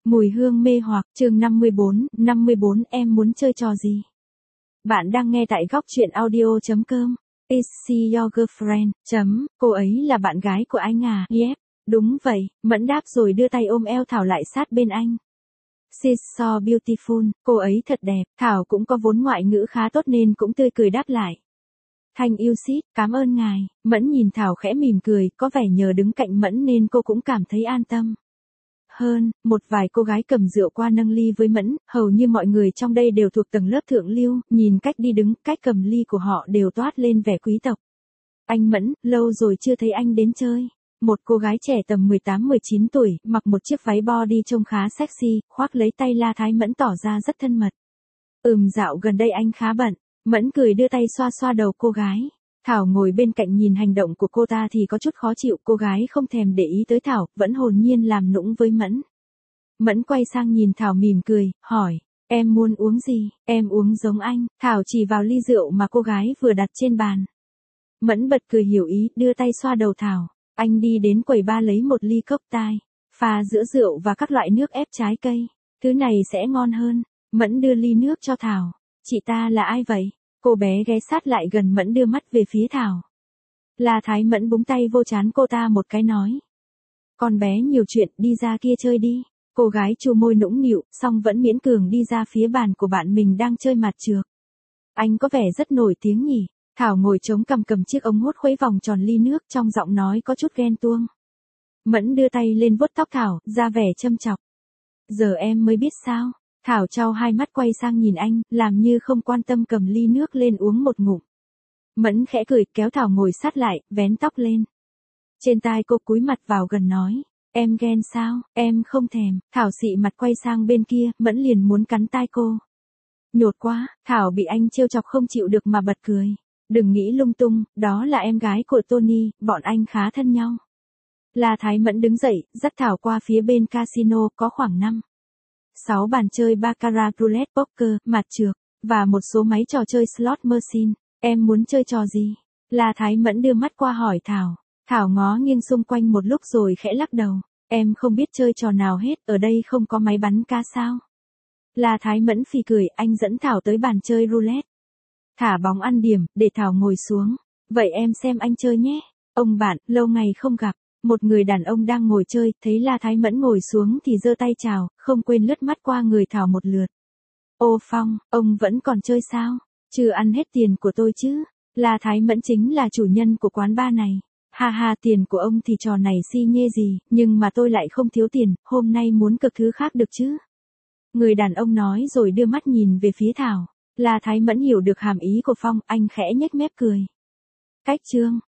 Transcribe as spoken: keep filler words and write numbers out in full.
Mùi hương mê hoặc, chương năm mươi bốn, năm mươi bốn em muốn chơi trò gì? Bạn đang nghe tại góc truyện audio chấm com. Is she your girlfriend? Chấm, cô ấy là bạn gái của anh à? Yep, đúng vậy, Mẫn đáp rồi đưa tay ôm eo Thảo lại sát bên anh. She's so beautiful, cô ấy thật đẹp, Thảo cũng có vốn ngoại ngữ khá tốt nên cũng tươi cười đáp lại. Thank you sis, cảm ơn ngài. Mẫn nhìn Thảo khẽ mỉm cười, có vẻ nhờ đứng cạnh Mẫn nên cô cũng cảm thấy an tâm. Hơn, một vài cô gái cầm rượu qua nâng ly với Mẫn, hầu như mọi người trong đây đều thuộc tầng lớp thượng lưu, nhìn cách đi đứng, cách cầm ly của họ đều toát lên vẻ quý tộc. Anh Mẫn, lâu rồi chưa thấy anh đến chơi. Một cô gái trẻ tầm mười tám mười chín tuổi, mặc một chiếc váy body trông khá sexy, khoác lấy tay La Thái Mẫn tỏ ra rất thân mật. Ừm dạo gần đây anh khá bận. Mẫn cười đưa tay xoa xoa đầu cô gái. Thảo ngồi bên cạnh nhìn hành động của cô ta thì có chút khó chịu, cô gái không thèm để ý tới Thảo, vẫn hồn nhiên làm nũng với Mẫn. Mẫn quay sang nhìn Thảo mỉm cười, hỏi, em muốn uống gì? Em uống giống anh. Thảo chỉ vào ly rượu mà cô gái vừa đặt trên bàn. Mẫn bật cười hiểu ý, đưa tay xoa đầu Thảo. Anh đi đến quầy bar lấy một ly cốc tai, pha giữa rượu và các loại nước ép trái cây. Thứ này sẽ ngon hơn. Mẫn đưa ly nước cho Thảo. Chị ta là ai vậy? Cô bé ghé sát lại gần Mẫn đưa mắt về phía Thảo. La Thái Mẫn búng tay vô trán cô ta một cái nói. Con bé nhiều chuyện, đi ra kia chơi đi. Cô gái chu môi nũng nịu, xong vẫn miễn cường đi ra phía bàn của bạn mình đang chơi mặt trược. Anh có vẻ rất nổi tiếng nhỉ. Thảo ngồi chống cằm cầm chiếc ống hút khuấy vòng tròn ly nước, trong giọng nói có chút ghen tuông. Mẫn đưa tay lên vuốt tóc Thảo, ra vẻ châm chọc. Giờ em mới biết sao. Thảo trao hai mắt quay sang nhìn anh, làm như không quan tâm cầm ly nước lên uống một ngụm. Mẫn khẽ cười, kéo Thảo ngồi sát lại, vén tóc lên. Trên tai cô cúi mặt vào gần nói, em ghen sao, em không thèm. Thảo xị mặt quay sang bên kia, Mẫn liền muốn cắn tai cô. Nhột quá, Thảo bị anh trêu chọc không chịu được mà bật cười. Đừng nghĩ lung tung, đó là em gái của Tony, bọn anh khá thân nhau. La Thái Mẫn đứng dậy, dắt Thảo qua phía bên casino, có khoảng năm sáu bàn chơi baccarat, roulette, poker, mặt trược, và một số máy trò chơi slot machine. Em muốn chơi trò gì? La Thái Mẫn đưa mắt qua hỏi Thảo. Thảo ngó nghiêng xung quanh một lúc rồi khẽ lắc đầu. Em không biết chơi trò nào hết, ở đây không có máy bắn ca sao? La Thái Mẫn phì cười, anh dẫn Thảo tới bàn chơi roulette. Thả bóng ăn điểm, để Thảo ngồi xuống. Vậy em xem anh chơi nhé. Ông bạn, lâu ngày không gặp. Một người đàn ông đang ngồi chơi, thấy La Thái Mẫn ngồi xuống thì giơ tay chào, không quên lướt mắt qua người Thảo một lượt. Ô Phong, ông vẫn còn chơi sao? Chưa ăn hết tiền của tôi chứ? La Thái Mẫn chính là chủ nhân của quán bar này. Ha ha, tiền của ông thì trò này si nhê gì, nhưng mà tôi lại không thiếu tiền, hôm nay muốn cực thứ khác được chứ? Người đàn ông nói rồi đưa mắt nhìn về phía Thảo. La Thái Mẫn hiểu được hàm ý của Phong, anh khẽ nhếch mép cười. Cách chương.